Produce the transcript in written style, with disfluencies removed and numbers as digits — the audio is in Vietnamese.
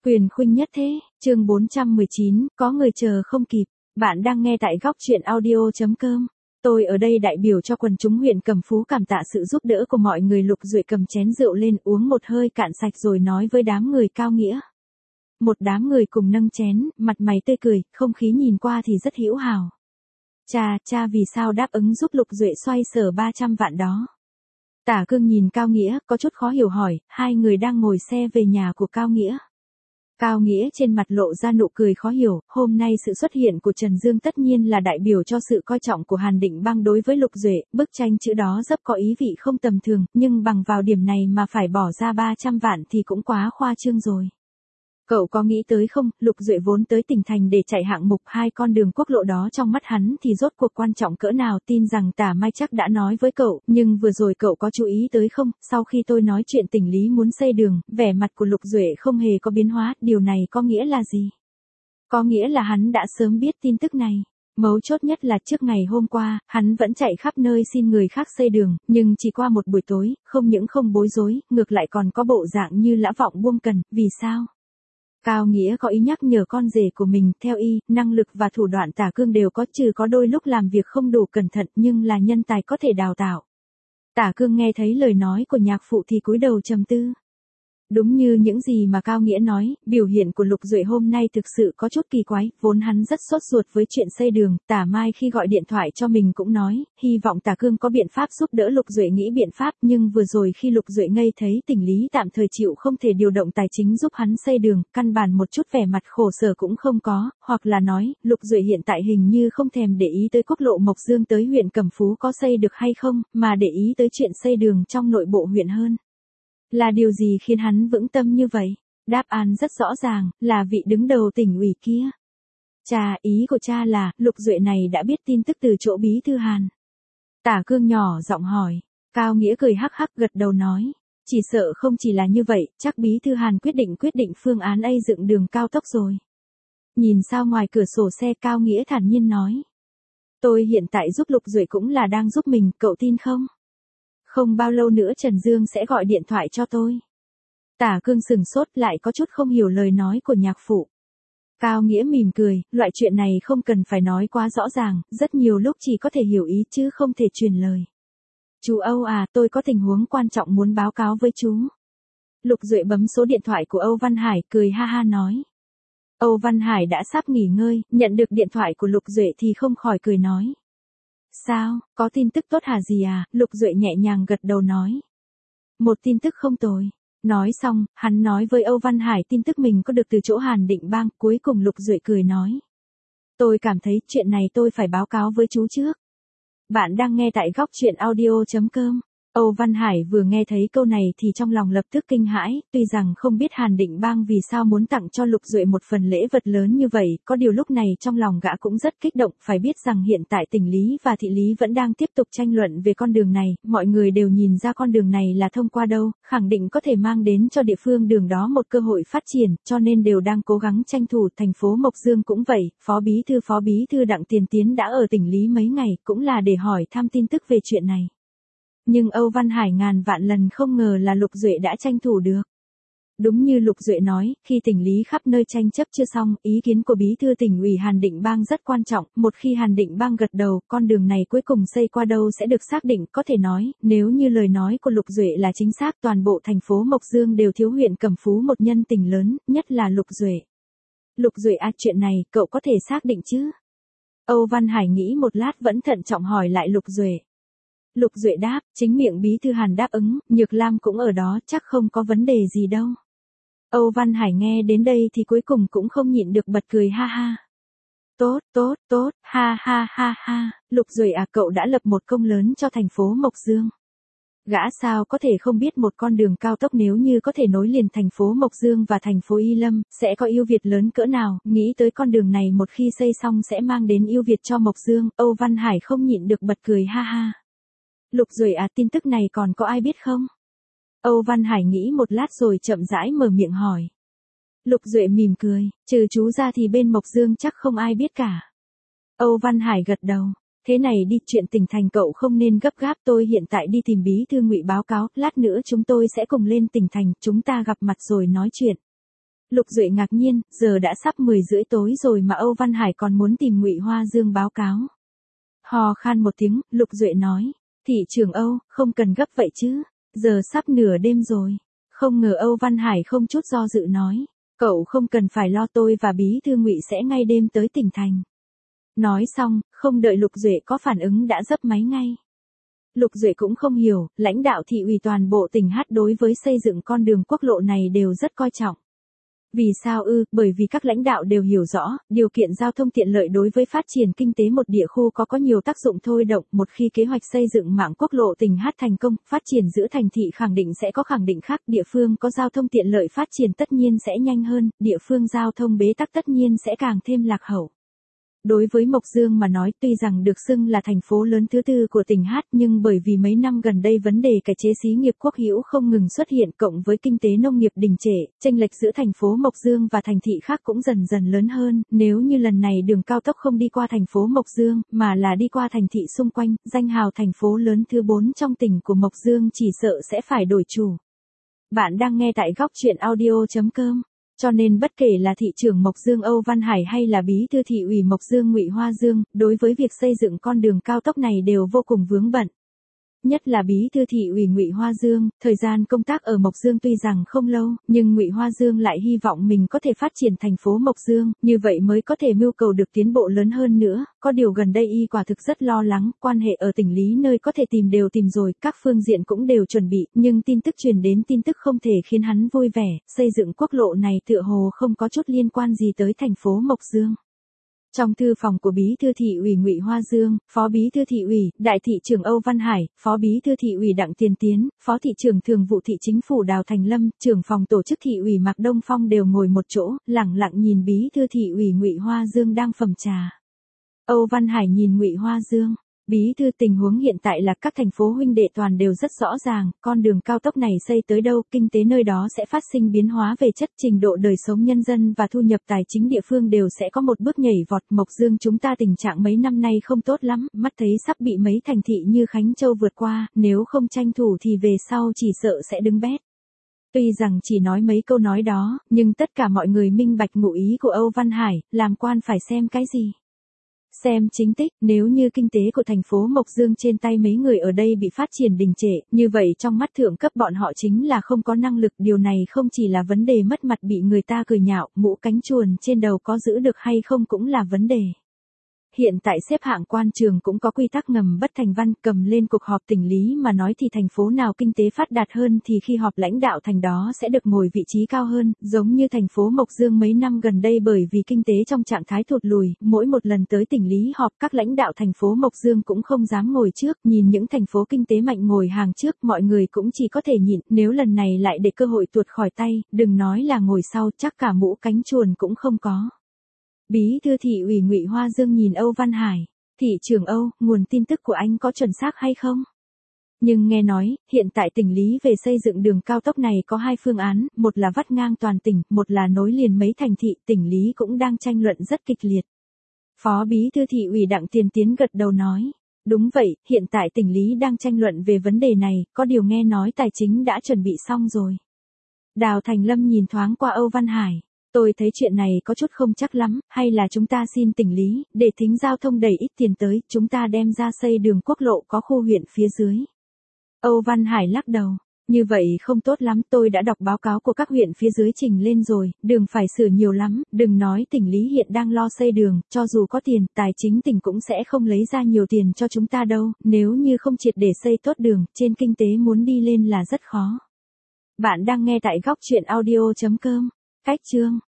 Quyền khuynh nhất thế, chương 419, có người chờ không kịp. Bạn đang nghe tại góc truyện audio.com. Tôi ở đây đại biểu cho quần chúng huyện Cẩm Phú cảm tạ sự giúp đỡ của mọi người. Lục Duệ cầm chén rượu lên uống một hơi cạn sạch rồi nói với đám người Cao Nghĩa. Một đám người cùng nâng chén, mặt mày tươi cười, không khí nhìn qua thì rất hữu hào. Cha vì sao đáp ứng giúp Lục Duệ xoay sở 300 vạn đó? Tả Cương nhìn Cao Nghĩa, có chút khó hiểu hỏi, hai người đang ngồi xe về nhà của Cao Nghĩa. Cao Nghĩa trên mặt lộ ra nụ cười khó hiểu, hôm nay sự xuất hiện của Trần Dương tất nhiên là đại biểu cho sự coi trọng của Hàn Định Bang đối với Lục Duệ, bức tranh chữ đó rất có ý vị không tầm thường, nhưng bằng vào điểm này mà phải bỏ ra 300 vạn thì cũng quá khoa trương rồi. Cậu có nghĩ tới không, Lục Duệ vốn tới tỉnh thành để chạy hạng mục 2 con đường quốc lộ đó trong mắt hắn thì rốt cuộc quan trọng cỡ nào, tin rằng Tả Mai chắc đã nói với cậu, nhưng vừa rồi cậu có chú ý tới không, sau khi tôi nói chuyện tỉnh lý muốn xây đường, vẻ mặt của Lục Duệ không hề có biến hóa, điều này có nghĩa là gì? Có nghĩa là hắn đã sớm biết tin tức này. Mấu chốt nhất là trước ngày hôm qua, hắn vẫn chạy khắp nơi xin người khác xây đường, nhưng chỉ qua một buổi tối, không những không bối rối, ngược lại còn có bộ dạng như lã vọng buông cần, vì sao? Cao Nghĩa có ý nhắc nhở con rể của mình, theo y, năng lực và thủ đoạn Tả Cương đều có, trừ có đôi lúc làm việc không đủ cẩn thận nhưng là nhân tài có thể đào tạo. Tả Cương nghe thấy lời nói của nhạc phụ thì cúi đầu trầm tư. Đúng như những gì mà Cao Nghĩa nói, biểu hiện của Lục Duệ hôm nay thực sự có chút kỳ quái, vốn hắn rất sốt ruột với chuyện xây đường, Tả Mai khi gọi điện thoại cho mình cũng nói, hy vọng Tả Cương có biện pháp giúp đỡ Lục Duệ nghĩ biện pháp, nhưng vừa rồi khi Lục Duệ ngây thấy tỉnh lý tạm thời chịu không thể điều động tài chính giúp hắn xây đường, căn bản một chút vẻ mặt khổ sở cũng không có, hoặc là nói, Lục Duệ hiện tại hình như không thèm để ý tới quốc lộ Mộc Dương tới huyện Cẩm Phú có xây được hay không, mà để ý tới chuyện xây đường trong nội bộ huyện hơn. Là điều gì khiến hắn vững tâm như vậy? Đáp án rất rõ ràng, là vị đứng đầu tỉnh ủy kia. Ý của cha là, Lục Duệ này đã biết tin tức từ chỗ bí thư Hàn. Tả Cương nhỏ giọng hỏi, Cao Nghĩa cười hắc hắc gật đầu nói. Chỉ sợ không chỉ là như vậy, chắc bí thư Hàn quyết định phương án dựng đường cao tốc rồi. Nhìn sao ngoài cửa sổ xe, Cao Nghĩa thản nhiên nói. Tôi hiện tại giúp Lục Duệ cũng là đang giúp mình, cậu tin không? Không bao lâu nữa Trần Dương sẽ gọi điện thoại cho tôi. Tả Cương sừng sốt lại có chút không hiểu lời nói của nhạc phụ. Cao Nghĩa mỉm cười, loại chuyện này không cần phải nói quá rõ ràng, rất nhiều lúc chỉ có thể hiểu ý chứ không thể truyền lời. Chú Âu à, tôi có tình huống quan trọng muốn báo cáo với chú. Lục Duệ bấm số điện thoại của Âu Văn Hải, cười ha ha nói. Âu Văn Hải đã sắp nghỉ ngơi, nhận được điện thoại của Lục Duệ thì không khỏi cười nói. Sao, có tin tức tốt hả gì à? Lục Duệ nhẹ nhàng gật đầu nói. Một tin tức không tồi. Nói xong, hắn nói với Âu Văn Hải tin tức mình có được từ chỗ Hàn Định Bang, cuối cùng Lục Duệ cười nói. Tôi cảm thấy chuyện này tôi phải báo cáo với chú trước. Bạn đang nghe tại góc truyện audio.com. Âu Văn Hải vừa nghe thấy câu này thì trong lòng lập tức kinh hãi, tuy rằng không biết Hàn Định Bang vì sao muốn tặng cho Lục Duệ một phần lễ vật lớn như vậy, có điều lúc này trong lòng gã cũng rất kích động, phải biết rằng hiện tại tỉnh lý và thị lý vẫn đang tiếp tục tranh luận về con đường này, mọi người đều nhìn ra con đường này là thông qua đâu, khẳng định có thể mang đến cho địa phương đường đó một cơ hội phát triển, cho nên đều đang cố gắng tranh thủ. Thành phố Mộc Dương cũng vậy, Phó Bí thư Đặng Tiền Tiến đã ở tỉnh lý mấy ngày, cũng là để hỏi thăm tin tức về chuyện này. Nhưng Âu Văn Hải ngàn vạn lần không ngờ là Lục Duệ đã tranh thủ được. Đúng như Lục Duệ nói, khi tỉnh lý khắp nơi tranh chấp chưa xong, ý kiến của bí thư tỉnh ủy Hàn Định Bang rất quan trọng, một khi Hàn Định Bang gật đầu, con đường này cuối cùng xây qua đâu sẽ được xác định, có thể nói, nếu như lời nói của Lục Duệ là chính xác, toàn bộ thành phố Mộc Dương đều thiếu huyện Cẩm Phú một nhân tình lớn, nhất là Lục Duệ. Lục Duệ chuyện này, cậu có thể xác định chứ? Âu Văn Hải nghĩ một lát vẫn thận trọng hỏi lại Lục Duệ. Lục Duệ đáp, chính miệng bí thư Hàn đáp ứng, Nhược Lam cũng ở đó, chắc không có vấn đề gì đâu. Âu Văn Hải nghe đến đây thì cuối cùng cũng không nhịn được bật cười ha ha. Tốt, ha ha, Lục Duệ cậu đã lập một công lớn cho thành phố Mộc Dương. Gã sao có thể không biết một con đường cao tốc nếu như có thể nối liền thành phố Mộc Dương và thành phố Y Lâm, sẽ có ưu việt lớn cỡ nào, nghĩ tới con đường này một khi xây xong sẽ mang đến ưu việt cho Mộc Dương, Âu Văn Hải không nhịn được bật cười ha ha. Lục Duệ tin tức này còn có ai biết không? Âu Văn Hải nghĩ một lát rồi chậm rãi mở miệng hỏi. Lục Duệ mỉm cười, trừ chú ra thì bên Mộc Dương chắc không ai biết cả. Âu Văn Hải gật đầu, thế này đi, chuyện tỉnh thành cậu không nên gấp gáp, tôi hiện tại đi tìm bí thư Ngụy báo cáo, lát nữa chúng tôi sẽ cùng lên tỉnh thành, chúng ta gặp mặt rồi nói chuyện. Lục Duệ ngạc nhiên, giờ đã sắp 10 rưỡi tối rồi mà Âu Văn Hải còn muốn tìm Ngụy Hoa Dương báo cáo. Hò khan một tiếng, Lục Duệ nói, thị trưởng Âu, không cần gấp vậy chứ, giờ sắp nửa đêm rồi. Không ngờ Âu Văn Hải không chút do dự nói, cậu không cần phải lo, tôi và bí thư Ngụy sẽ ngay đêm tới tỉnh thành. Nói xong, không đợi Lục Duệ có phản ứng đã dấp máy ngay. Lục Duệ cũng không hiểu, lãnh đạo thị ủy toàn bộ tỉnh Hát đối với xây dựng con đường quốc lộ này đều rất coi trọng. Vì sao ư? Bởi vì các lãnh đạo đều hiểu rõ, điều kiện giao thông tiện lợi đối với phát triển kinh tế một địa khu có nhiều tác dụng thôi động. Một khi kế hoạch xây dựng mạng quốc lộ tỉnh Hát thành công, phát triển giữa thành thị khẳng định sẽ có khẳng định khác. Địa phương có giao thông tiện lợi phát triển tất nhiên sẽ nhanh hơn, địa phương giao thông bế tắc tất nhiên sẽ càng thêm lạc hậu. Đối với Mộc Dương mà nói, tuy rằng được xưng là thành phố lớn thứ tư của tỉnh Hát, nhưng bởi vì mấy năm gần đây vấn đề cải chế xí nghiệp quốc hữu không ngừng xuất hiện, cộng với kinh tế nông nghiệp đình trệ, chênh lệch giữa thành phố Mộc Dương và thành thị khác cũng dần dần lớn hơn. Nếu như lần này đường cao tốc không đi qua thành phố Mộc Dương, mà là đi qua thành thị xung quanh, danh hào thành phố lớn thứ 4 trong tỉnh của Mộc Dương chỉ sợ sẽ phải đổi chủ. Bạn đang nghe tại góc truyện audio.com. Cho nên bất kể là thị trưởng Mộc Dương Âu Văn Hải hay là bí thư thị ủy Mộc Dương Ngụy Hoa Dương, đối với việc xây dựng con đường cao tốc này đều vô cùng vướng bận. Nhất là bí thư thị ủy Ngụy Hoa Dương, thời gian công tác ở Mộc Dương tuy rằng không lâu, nhưng Ngụy Hoa Dương lại hy vọng mình có thể phát triển thành phố Mộc Dương, như vậy mới có thể mưu cầu được tiến bộ lớn hơn nữa. Có điều gần đây y quả thực rất lo lắng, quan hệ ở tỉnh Lý nơi có thể tìm đều tìm rồi, các phương diện cũng đều chuẩn bị, nhưng tin tức truyền đến tin tức không thể khiến hắn vui vẻ, xây dựng quốc lộ này tựa hồ không có chút liên quan gì tới thành phố Mộc Dương. Trong thư phòng của bí thư thị ủy Ngụy Hoa Dương, phó bí thư thị ủy, đại thị trưởng Âu Văn Hải, phó bí thư thị ủy Đặng Tiền Tiến, phó thị trưởng thường vụ thị chính phủ Đào Thành Lâm, trưởng phòng tổ chức thị ủy Mạc Đông Phong đều ngồi một chỗ, lẳng lặng nhìn bí thư thị ủy Ngụy Hoa Dương đang phẩm trà. Âu Văn Hải nhìn Ngụy Hoa Dương. Bí thư, tình huống hiện tại là các thành phố huynh đệ toàn đều rất rõ ràng, con đường cao tốc này xây tới đâu, kinh tế nơi đó sẽ phát sinh biến hóa về chất, trình độ đời sống nhân dân và thu nhập tài chính địa phương đều sẽ có một bước nhảy vọt. Mộc Dương chúng ta tình trạng mấy năm nay không tốt lắm, mắt thấy sắp bị mấy thành thị như Khánh Châu vượt qua, nếu không tranh thủ thì về sau chỉ sợ sẽ đứng bét. Tuy rằng chỉ nói mấy câu nói đó, nhưng tất cả mọi người minh bạch ngụ ý của Âu Văn Hải, làm quan phải xem cái gì? Xem chính tích, nếu như kinh tế của thành phố Mộc Dương trên tay mấy người ở đây bị phát triển đình trệ, như vậy trong mắt thượng cấp bọn họ chính là không có năng lực, điều này không chỉ là vấn đề mất mặt bị người ta cười nhạo, mũ cánh chuồn trên đầu có giữ được hay không cũng là vấn đề. Hiện tại xếp hạng quan trường cũng có quy tắc ngầm bất thành văn, cầm lên cuộc họp tỉnh Lý mà nói thì thành phố nào kinh tế phát đạt hơn thì khi họp lãnh đạo thành đó sẽ được ngồi vị trí cao hơn, giống như thành phố Mộc Dương mấy năm gần đây bởi vì kinh tế trong trạng thái thụt lùi, mỗi một lần tới tỉnh Lý họp các lãnh đạo thành phố Mộc Dương cũng không dám ngồi trước, nhìn những thành phố kinh tế mạnh ngồi hàng trước, mọi người cũng chỉ có thể nhịn, nếu lần này lại để cơ hội tuột khỏi tay, đừng nói là ngồi sau, chắc cả mũ cánh chuồn cũng không có. Bí thư thị ủy Ngụy Hoa Dương nhìn Âu Văn Hải, thị trưởng Âu, nguồn tin tức của anh có chuẩn xác hay không? Nhưng nghe nói, hiện tại tỉnh Lý về xây dựng đường cao tốc này có hai phương án, một là vắt ngang toàn tỉnh, một là nối liền mấy thành thị, tỉnh Lý cũng đang tranh luận rất kịch liệt. Phó bí thư thị ủy Đặng Tiền Tiến gật đầu nói, đúng vậy, hiện tại tỉnh Lý đang tranh luận về vấn đề này, có điều nghe nói tài chính đã chuẩn bị xong rồi. Đào Thành Lâm nhìn thoáng qua Âu Văn Hải. Tôi thấy chuyện này có chút không chắc lắm, hay là chúng ta xin tỉnh Lý, để thính giao thông đầy ít tiền tới, chúng ta đem ra xây đường quốc lộ có khu huyện phía dưới. Âu Văn Hải lắc đầu, như vậy không tốt lắm, tôi đã đọc báo cáo của các huyện phía dưới trình lên rồi, đường phải sửa nhiều lắm, đừng nói tỉnh Lý hiện đang lo xây đường, cho dù có tiền, tài chính tỉnh cũng sẽ không lấy ra nhiều tiền cho chúng ta đâu, nếu như không triệt để xây tốt đường, trên kinh tế muốn đi lên là rất khó. Bạn đang nghe tại góc truyện audio.com, cách chương.